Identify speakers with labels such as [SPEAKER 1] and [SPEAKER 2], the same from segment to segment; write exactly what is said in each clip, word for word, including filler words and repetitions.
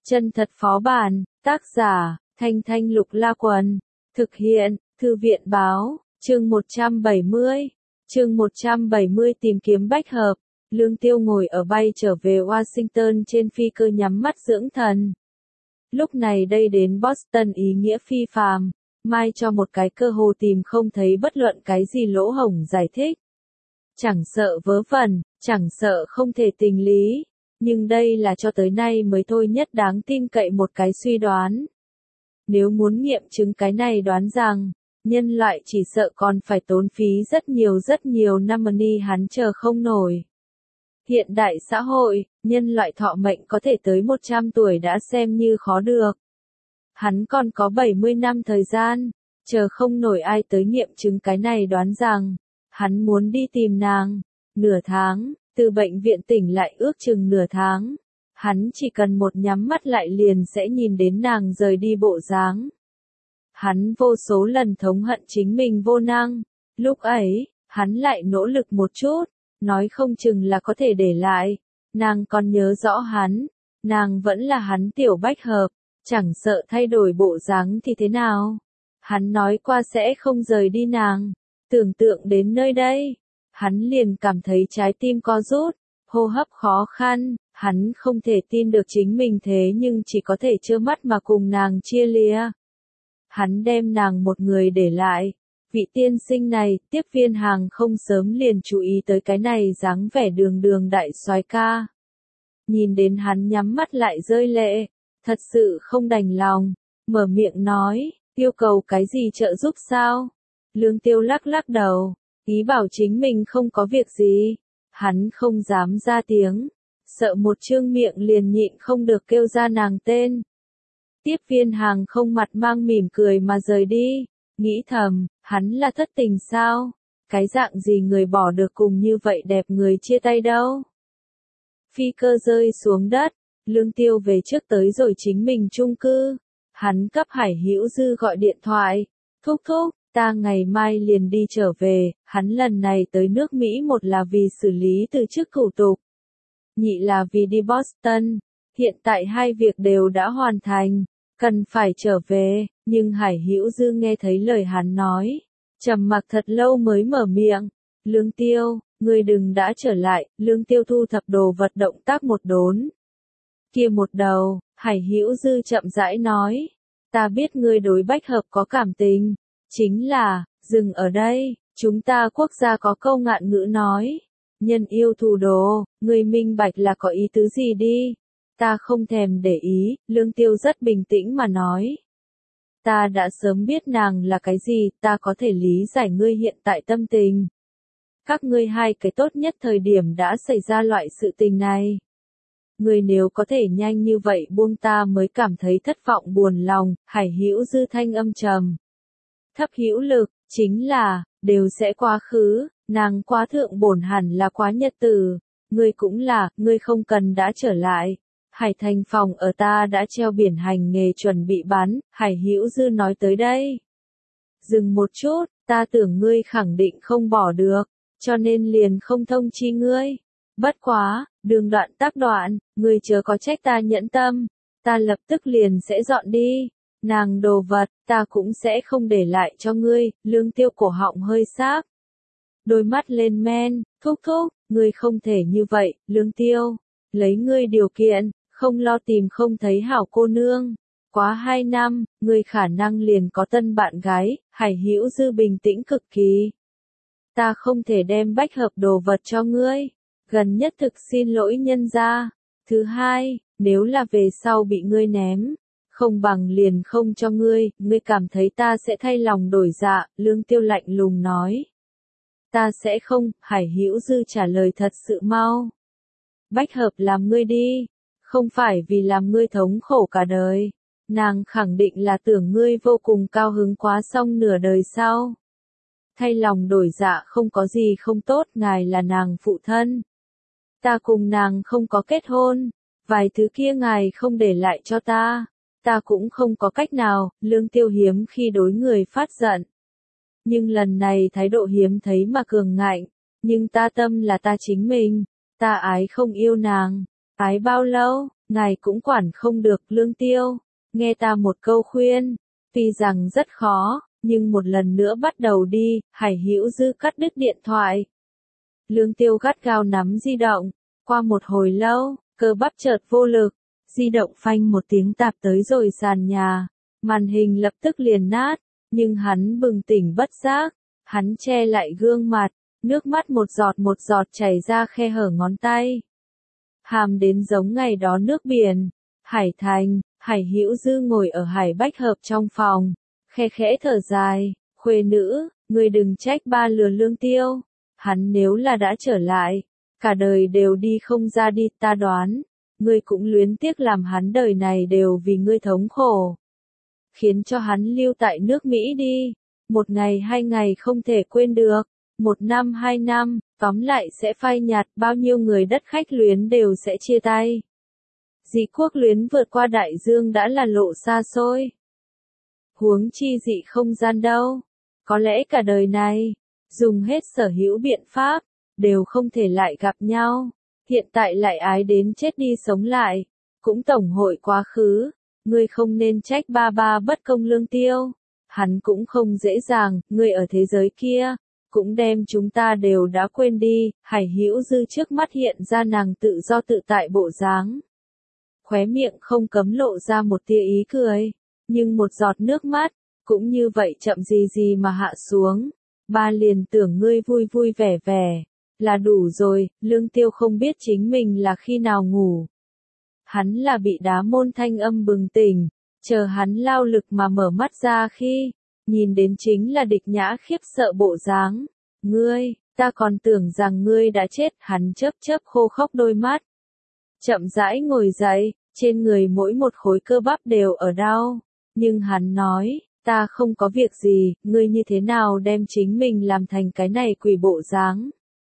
[SPEAKER 1] Chân thật phó bản, tác giả, Thanh Thanh Lục La Quần, thực hiện, Thư viện báo, chương một trăm bảy mươi, chương một trăm bảy mươi tìm kiếm bách hợp, Lương Tiêu ngồi ở bay trở về Washington trên phi cơ nhắm mắt dưỡng thần. Lúc này đây đến Boston ý nghĩa phi phàm, mai cho một cái cơ hồ tìm không thấy bất luận cái gì lỗ hổng giải thích. Chẳng sợ vớ vẩn, chẳng sợ không thể tình lý, nhưng đây là cho tới nay mới thôi nhất đáng tin cậy một cái suy đoán. Nếu muốn nghiệm chứng cái này đoán rằng, nhân loại chỉ sợ còn phải tốn phí rất nhiều rất nhiều năm money hắn chờ không nổi. Hiện đại xã hội, nhân loại thọ mệnh có thể tới một trăm tuổi đã xem như khó được. Hắn còn có bảy mươi năm thời gian, chờ không nổi ai tới nghiệm chứng cái này đoán rằng, hắn muốn đi tìm nàng, nửa tháng, từ bệnh viện tỉnh lại ước chừng nửa tháng. Hắn chỉ cần một nhắm mắt lại liền sẽ nhìn đến nàng rời đi bộ dáng. Hắn vô số lần thống hận chính mình vô năng, lúc ấy, hắn lại nỗ lực một chút, nói không chừng là có thể để lại. Nàng còn nhớ rõ hắn, nàng vẫn là hắn tiểu bách hợp, chẳng sợ thay đổi bộ dáng thì thế nào. Hắn nói qua sẽ không rời đi nàng, tưởng tượng đến nơi đây, hắn liền cảm thấy trái tim co rút, hô hấp khó khăn. Hắn không thể tin được chính mình thế nhưng chỉ có thể trơ mắt mà cùng nàng chia lìa. Hắn đem nàng một người để lại. Vị tiên sinh này, tiếp viên hàng không sớm liền chú ý tới cái này dáng vẻ đường đường đại soái ca. Nhìn đến hắn nhắm mắt lại rơi lệ, thật sự không đành lòng, mở miệng nói, yêu cầu cái gì trợ giúp sao? Lương Tiêu lắc lắc đầu, ý bảo chính mình không có việc gì. Hắn không dám ra tiếng. Sợ một trương miệng liền nhịn không được kêu ra nàng tên. Tiếp viên hàng không mặt mang mỉm cười mà rời đi, nghĩ thầm, hắn là thất tình sao? Cái dạng gì người bỏ được cùng như vậy đẹp người chia tay đâu? Phi cơ rơi xuống đất, Lương Tiêu về trước tới rồi chính mình chung cư. Hắn cấp Hải Hữu Dư gọi điện thoại, thúc thúc, ta ngày mai liền đi trở về. Hắn lần này tới nước Mỹ một là vì xử lý từ chức thủ tục, nhị là vì đi Boston, hiện tại hai việc đều đã hoàn thành, cần phải trở về, nhưng Hải Hữu Dư nghe thấy lời hắn nói, trầm mặc thật lâu mới mở miệng, Lương Tiêu, ngươi đừng đã trở lại. Lương Tiêu thu thập đồ vật động tác một đốn. Kia một đầu, Hải Hữu Dư chậm rãi nói, ta biết ngươi đối bách hợp có cảm tình, chính là, dừng ở đây, chúng ta quốc gia có câu ngạn ngữ nói. Nhân yêu thù đồ, người minh bạch là có ý tứ gì đi. Ta không thèm để ý, Lương Tiêu rất bình tĩnh mà nói. Ta đã sớm biết nàng là cái gì, ta có thể lý giải ngươi hiện tại tâm tình. Các ngươi hai cái tốt nhất thời điểm đã xảy ra loại sự tình này. Ngươi nếu có thể nhanh như vậy buông ta mới cảm thấy thất vọng buồn lòng. Hải Hữu Dư thanh âm trầm thấp hữu lực, chính là, đều sẽ quá khứ. Nàng quá thượng bổn hẳn là quá nhật tử, ngươi cũng là, ngươi không cần đã trở lại. Hải Thành phòng ở ta đã treo biển hành nghề chuẩn bị bán. Hải Hữu Dư nói tới đây. Dừng một chút, ta tưởng ngươi khẳng định không bỏ được, cho nên liền không thông chi ngươi. Bất quá, đường đoạn tác đoạn, ngươi chớ có trách ta nhẫn tâm, ta lập tức liền sẽ dọn đi. Nàng đồ vật, ta cũng sẽ không để lại cho ngươi. Lương Tiêu cổ họng hơi sáp, đôi mắt lên men, thúc thúc, ngươi không thể như vậy. Lương Tiêu, lấy ngươi điều kiện, không lo tìm không thấy hảo cô nương. Quá hai năm, ngươi khả năng liền có tân bạn gái. Hải Hữu Dư bình tĩnh cực kỳ. Ta không thể đem bách hợp đồ vật cho ngươi. Gần nhất thực xin lỗi nhân gia. Thứ hai, nếu là về sau bị ngươi ném, không bằng liền không cho ngươi. Ngươi cảm thấy ta sẽ thay lòng đổi dạ. Lương Tiêu lạnh lùng nói. Ta sẽ không. Hải Hữu Dư trả lời thật sự mau. Bách hợp làm ngươi đi, không phải vì làm ngươi thống khổ cả đời. Nàng khẳng định là tưởng ngươi vô cùng cao hứng quá xong nửa đời sau. Thay lòng đổi dạ không có gì không tốt, ngài là nàng phụ thân. Ta cùng nàng không có kết hôn, vài thứ kia ngài không để lại cho ta, ta cũng không có cách nào. Lương Tiêu hiếm khi đối người phát giận. Nhưng lần này thái độ hiếm thấy mà cường ngạnh, nhưng ta tâm là ta chính mình, ta ái không yêu nàng, ái bao lâu, ngài cũng quản không được. Lương Tiêu, nghe ta một câu khuyên, tuy rằng rất khó, nhưng một lần nữa bắt đầu đi. Hải Hữu Dư cắt đứt điện thoại. Lương Tiêu gắt gao nắm di động, qua một hồi lâu, cơ bắp chợt vô lực, di động phanh một tiếng tạp tới rồi sàn nhà, màn hình lập tức liền nát, nhưng hắn bừng tỉnh bất giác, hắn che lại gương mặt, nước mắt một giọt một giọt chảy ra khe hở ngón tay. Hàm đến giống ngày đó nước biển, Hải Thành. Hải Hữu Dư ngồi ở Hải Bách Hợp trong phòng, khe khẽ thở dài, khuê nữ, ngươi đừng trách ba lừa Lương Tiêu, hắn nếu là đã trở lại, cả đời đều đi không ra đi, ta đoán, ngươi cũng luyến tiếc làm hắn đời này đều vì ngươi thống khổ. Khiến cho hắn lưu tại nước Mỹ đi, một ngày hai ngày không thể quên được, một năm hai năm, tóm lại sẽ phai nhạt, bao nhiêu người đất khách luyến đều sẽ chia tay. Dị quốc luyến vượt qua đại dương đã là lộ xa xôi. Huống chi dị không gian đâu. Có lẽ cả đời này, dùng hết sở hữu biện pháp, đều không thể lại gặp nhau. Hiện tại lại ái đến chết đi sống lại. Cũng tổng hội quá khứ. Ngươi không nên trách ba ba bất công Lương Tiêu. Hắn cũng không dễ dàng, ngươi ở thế giới kia. Cũng đem chúng ta đều đã quên đi. Hải Hữu Dư trước mắt hiện ra nàng tự do tự tại bộ dáng. Khóe miệng không cấm lộ ra một tia ý cười, nhưng một giọt nước mắt, cũng như vậy chậm gì gì mà hạ xuống. Ba liền tưởng ngươi vui vui vẻ vẻ, là đủ rồi. Lương Tiêu không biết chính mình là khi nào ngủ. Hắn là bị đá môn thanh âm bừng tỉnh, chờ hắn lao lực mà mở mắt ra khi, nhìn đến chính là Địch Nhã khiếp sợ bộ dáng. Ngươi, ta còn tưởng rằng ngươi đã chết. Hắn chớp chớp khô khốc đôi mắt. Chậm rãi ngồi dậy, trên người mỗi một khối cơ bắp đều ở đau. Nhưng hắn nói, ta không có việc gì, ngươi như thế nào đem chính mình làm thành cái này quỷ bộ dáng.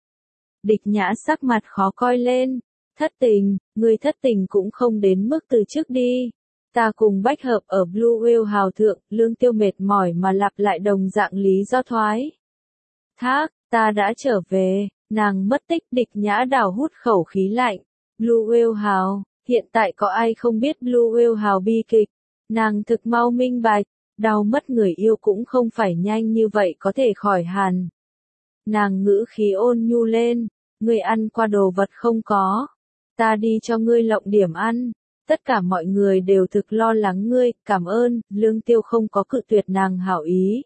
[SPEAKER 1] Địch Nhã sắc mặt khó coi lên, thất tình, ngươi thất tình cũng không đến mức từ trước đi. Ta cùng Bách Hợp ở Blue Whale hào thượng, Lương Tiêu mệt mỏi mà lặp lại đồng dạng lý do thoái. Thác, ta đã trở về, nàng mất tích. Địch Nhã đảo hút khẩu khí lạnh. Blue Whale hào, hiện tại có ai không biết Blue Whale hào bi kịch, nàng thực mau minh bạch, đau mất người yêu cũng không phải nhanh như vậy có thể khỏi hàn. Nàng ngữ khí ôn nhu lên, ngươi ăn qua đồ vật không có, ta đi cho ngươi lộng điểm ăn, tất cả mọi người đều thực lo lắng ngươi, cảm ơn. Lương Tiêu không có cự tuyệt nàng hảo ý.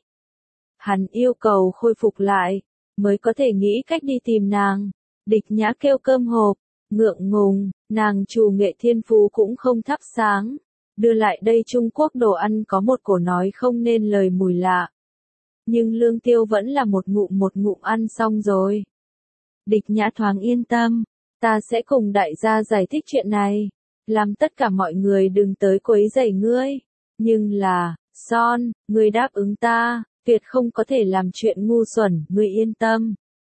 [SPEAKER 1] Hắn yêu cầu khôi phục lại, mới có thể nghĩ cách đi tìm nàng. Địch Nhã kêu cơm hộp. Ngượng ngùng, nàng trù nghệ thiên phú cũng không thắp sáng. Đưa lại đây Trung Quốc đồ ăn có một cổ nói không nên lời mùi lạ. Nhưng Lương Tiêu vẫn là một ngụm một ngụm ăn xong rồi. Địch Nhã thoáng yên tâm, ta sẽ cùng đại gia giải thích chuyện này. Làm tất cả mọi người đừng tới quấy rầy ngươi. Nhưng là, Son, ngươi đáp ứng ta, tuyệt không có thể làm chuyện ngu xuẩn, ngươi yên tâm.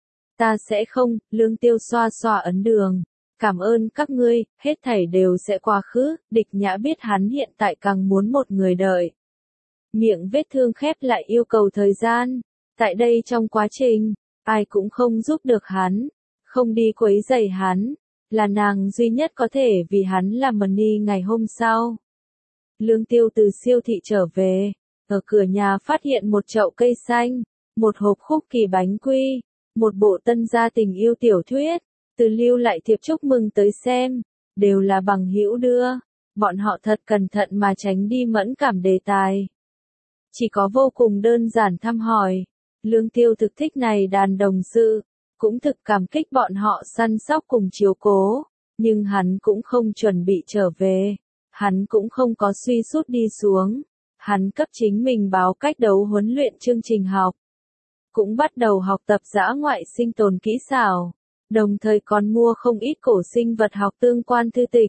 [SPEAKER 1] Ta sẽ không. Lương Tiêu xoa xoa ấn đường. Cảm ơn các ngươi, hết thảy đều sẽ qua khứ. Địch Nhã biết hắn hiện tại càng muốn một người đợi. Miệng vết thương khép lại yêu cầu thời gian. Tại đây trong quá trình, ai cũng không giúp được hắn, không đi quấy rầy hắn, là nàng duy nhất có thể vì hắn làm money ngày hôm sau. Lương Tiêu từ siêu thị trở về, ở cửa nhà phát hiện một chậu cây xanh, một hộp khúc kỳ bánh quy, một bộ tân gia tình yêu tiểu thuyết. Từ lưu lại thiệp chúc mừng tới xem, đều là bằng hữu đưa, bọn họ thật cẩn thận mà tránh đi mẫn cảm đề tài. Chỉ có vô cùng đơn giản thăm hỏi, Lương Tiêu thực thích này đàn đồng sự, cũng thực cảm kích bọn họ săn sóc cùng chiếu cố, nhưng hắn cũng không chuẩn bị trở về, hắn cũng không có suy sút đi xuống, hắn cấp chính mình báo cách đấu huấn luyện chương trình học, cũng bắt đầu học tập dã ngoại sinh tồn kỹ xảo. Đồng thời còn mua không ít cổ sinh vật học tương quan thư tịch.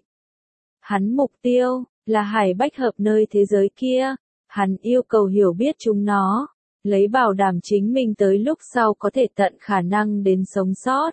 [SPEAKER 1] Hắn mục tiêu là Hải Bách Hợp nơi thế giới kia, hắn yêu cầu hiểu biết chúng nó, lấy bảo đảm chính mình tới lúc sau có thể tận khả năng đến sống sót.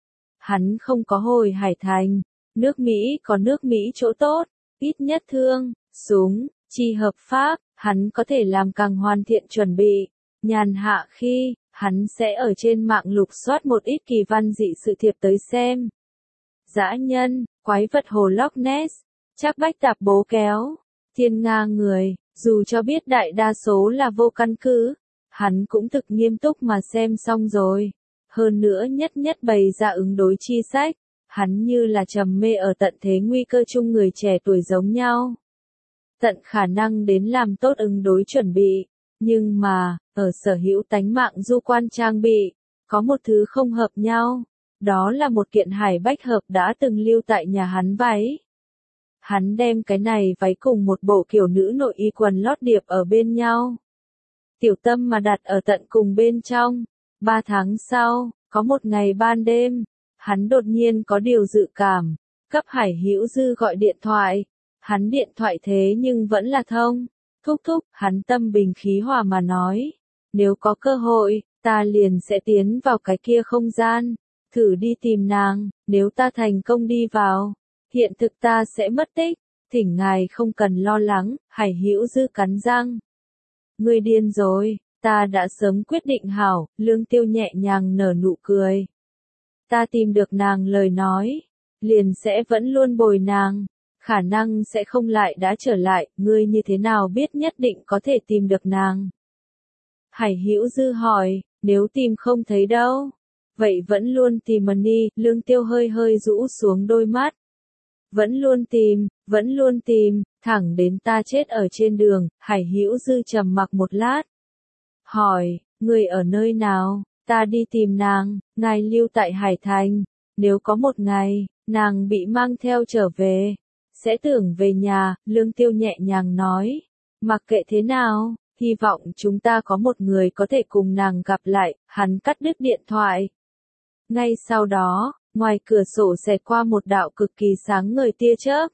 [SPEAKER 1] Hắn không có hồi Hải Thành, nước Mỹ có nước Mỹ chỗ tốt, ít nhất thương, súng, chi hợp pháp, hắn có thể làm càng hoàn thiện chuẩn bị, nhàn hạ khi hắn sẽ ở trên mạng lục soát một ít kỳ văn dị sự thiệp tới xem. Dã nhân, quái vật hồ Loch Ness, Trác Bách Tạp bố kéo, thiên nga người, dù cho biết đại đa số là vô căn cứ, hắn cũng thực nghiêm túc mà xem xong rồi. Hơn nữa nhất nhất bày ra ứng đối chi sách, hắn như là trầm mê ở tận thế nguy cơ chung người trẻ tuổi giống nhau. Tận khả năng đến làm tốt ứng đối chuẩn bị, nhưng mà, ở sở hữu tánh mạng du quan trang bị, có một thứ không hợp nhau, đó là một kiện hải bách hợp đã từng lưu tại nhà hắn váy. Hắn đem cái này váy cùng một bộ kiểu nữ nội y quần lót điệp ở bên nhau. Tiểu Tâm mà đặt ở tận cùng bên trong. Ba tháng sau, có một ngày ban đêm, hắn đột nhiên có điều dự cảm, cấp Hải Hữu Dư gọi điện thoại. Hắn điện thoại thế nhưng vẫn là thông. Thúc thúc, hắn tâm bình khí hòa mà nói. Nếu có cơ hội, ta liền sẽ tiến vào cái kia không gian, thử đi tìm nàng, nếu ta thành công đi vào. Hiện thực ta sẽ mất tích, thỉnh ngài không cần lo lắng, Hải Hữu Dư cắn răng. Ngươi điên rồi, ta đã sớm quyết định hảo, Lương Tiêu nhẹ nhàng nở nụ cười. Ta tìm được nàng lời nói, liền sẽ vẫn luôn bồi nàng, khả năng sẽ không lại đã trở lại, ngươi như thế nào biết nhất định có thể tìm được nàng. Hải Hữu Dư hỏi, nếu tìm không thấy đâu, vậy vẫn luôn tìm mà đi, Lương Tiêu hơi hơi rũ xuống đôi mắt. Vẫn luôn tìm, vẫn luôn tìm, thẳng đến ta chết ở trên đường, Hải Hữu Dư trầm mặc một lát. Hỏi, người ở nơi nào, ta đi tìm nàng, ngài lưu tại Hải Thành, nếu có một ngày, nàng bị mang theo trở về, sẽ tưởng về nhà, Lương Tiêu nhẹ nhàng nói, mặc kệ thế nào, hy vọng chúng ta có một người có thể cùng nàng gặp lại, hắn cắt đứt điện thoại. Ngay sau đó, ngoài cửa sổ xẹt qua một đạo cực kỳ sáng ngời tia chớp.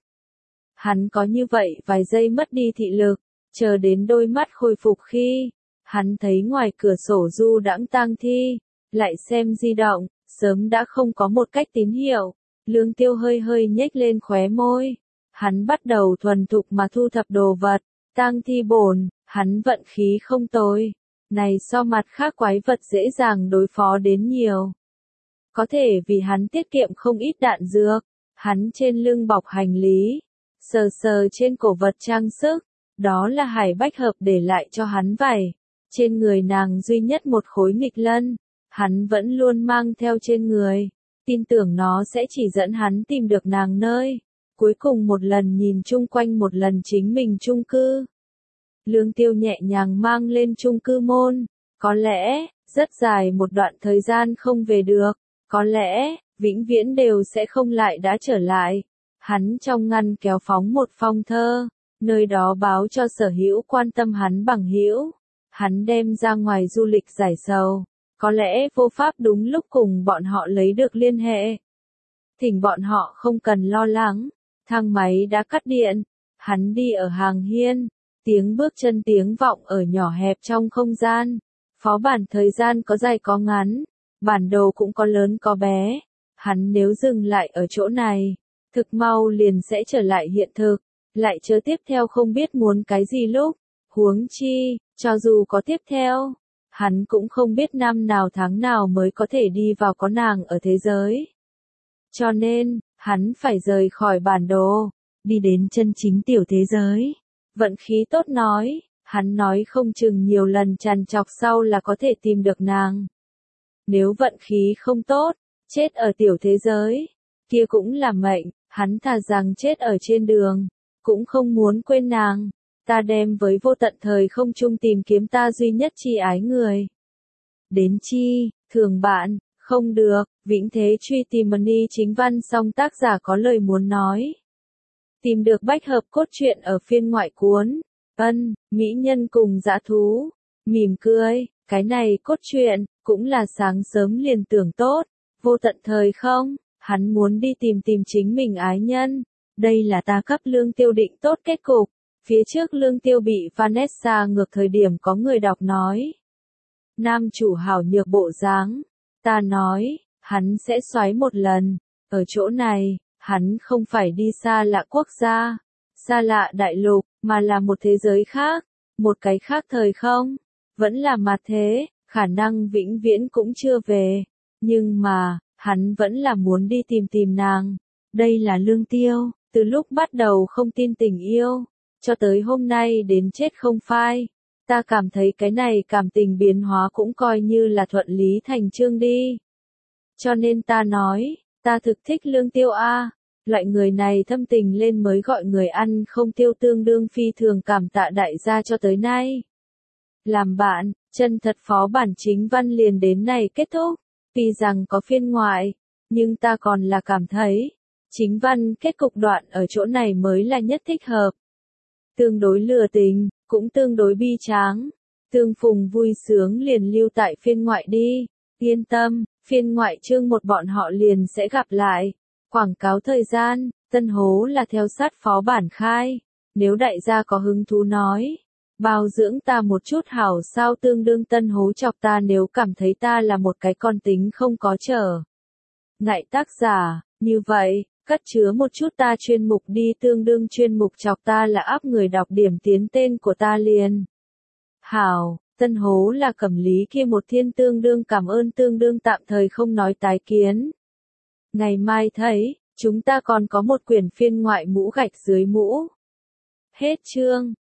[SPEAKER 1] Hắn có như vậy vài giây mất đi thị lực, chờ đến đôi mắt khôi phục khi, hắn thấy ngoài cửa sổ du đãng tang thi, lại xem di động, sớm đã không có một cách tín hiệu. Lương Tiêu hơi hơi nhếch lên khóe môi, hắn bắt đầu thuần thục mà thu thập đồ vật, tang thi bổn, hắn vận khí không tồi, này so mặt khác quái vật dễ dàng đối phó đến nhiều. Có thể vì hắn tiết kiệm không ít đạn dược, hắn trên lưng bọc hành lý, sờ sờ trên cổ vật trang sức, đó là Hải Bách Hợp để lại cho hắn vải. Trên người nàng duy nhất một khối nghịch lân, hắn vẫn luôn mang theo trên người, tin tưởng nó sẽ chỉ dẫn hắn tìm được nàng nơi. Cuối cùng một lần nhìn chung quanh một lần chính mình chung cư. Lương Tiêu nhẹ nhàng mang lên chung cư môn, có lẽ, rất dài một đoạn thời gian không về được. Có lẽ, vĩnh viễn đều sẽ không lại đã trở lại. Hắn trong ngăn kéo phóng một phong thơ, nơi đó báo cho sở hữu quan tâm hắn bằng hữu. Hắn đem ra ngoài du lịch giải sầu, có lẽ vô pháp đúng lúc cùng bọn họ lấy được liên hệ. Thỉnh bọn họ không cần lo lắng, thang máy đã cắt điện, hắn đi ở hàng hiên, tiếng bước chân tiếng vọng ở nhỏ hẹp trong không gian. Phó bản thời gian có dài có ngắn. Bản đồ cũng có lớn có bé, hắn nếu dừng lại ở chỗ này, thực mau liền sẽ trở lại hiện thực, lại chớ tiếp theo không biết muốn cái gì lúc, huống chi, cho dù có tiếp theo, hắn cũng không biết năm nào tháng nào mới có thể đi vào có nàng ở thế giới. Cho nên, hắn phải rời khỏi bản đồ, đi đến chân chính tiểu thế giới. Vận khí tốt nói, hắn nói không chừng nhiều lần trằn trọc sau là có thể tìm được nàng. Nếu vận khí không tốt, chết ở tiểu thế giới, kia cũng là mệnh, hắn thà rằng chết ở trên đường, cũng không muốn quên nàng. Ta đem với vô tận thời không chung tìm kiếm ta duy nhất chi ái người. Đến chi, thường bạn, không được, vĩnh thế truy tìm money chính văn song tác giả có lời muốn nói. Tìm được bách hợp cốt truyện ở phiên ngoại cuốn, ân, mỹ nhân cùng dã thú, mỉm cười, cái này cốt truyện, cũng là sáng sớm liền tưởng tốt, vô tận thời không, hắn muốn đi tìm tìm chính mình ái nhân, đây là ta cấp Lương Tiêu định tốt kết cục, phía trước Lương Tiêu bị Vanessa ngược thời điểm có người đọc nói. Nam chủ hảo nhược bộ dáng, ta nói, hắn sẽ xoáy một lần, ở chỗ này, hắn không phải đi xa lạ quốc gia, xa lạ đại lục, mà là một thế giới khác, một cái khác thời không, vẫn là mặt thế. Khả năng vĩnh viễn cũng chưa về, nhưng mà, hắn vẫn là muốn đi tìm tìm nàng. Đây là Lương Tiêu, Từ lúc bắt đầu không tin tình yêu, cho tới hôm nay đến chết không phai, ta cảm thấy cái này cảm tình biến hóa cũng coi như là thuận lý thành chương đi. Cho nên ta nói, ta thực thích Lương Tiêu A, loại người này thâm tình lên mới gọi người ăn không tiêu, tương đương phi thường cảm tạ đại gia cho tới nay. Làm bạn, chân thật phó bản chính văn liền đến này kết thúc, tuy rằng có phiên ngoại, nhưng ta còn là cảm thấy, chính văn kết cục đoạn ở chỗ này mới là nhất thích hợp. Tương đối lừa tình, cũng tương đối bi tráng, tương phùng vui sướng liền lưu tại phiên ngoại đi, yên tâm, phiên ngoại chương một bọn họ liền sẽ gặp lại. Quảng cáo thời gian, Tân Hố là theo sát phó bản khai, nếu đại gia có hứng thú nói, bao dưỡng ta một chút hảo sao, tương đương Tân Hố chọc ta nếu cảm thấy ta là một cái con tính không có trở ngại tác giả, như vậy, cất chứa một chút ta chuyên mục đi, tương đương chuyên mục chọc ta là áp người đọc điểm tiến tên của ta liền. Hảo, Tân Hố là Cẩm Lý kia một thiên, tương đương cảm ơn, tương đương tạm thời không nói tái kiến. Ngày mai thấy, chúng ta còn có một quyển phiên ngoại mũ gạch dưới mũ. Hết chương.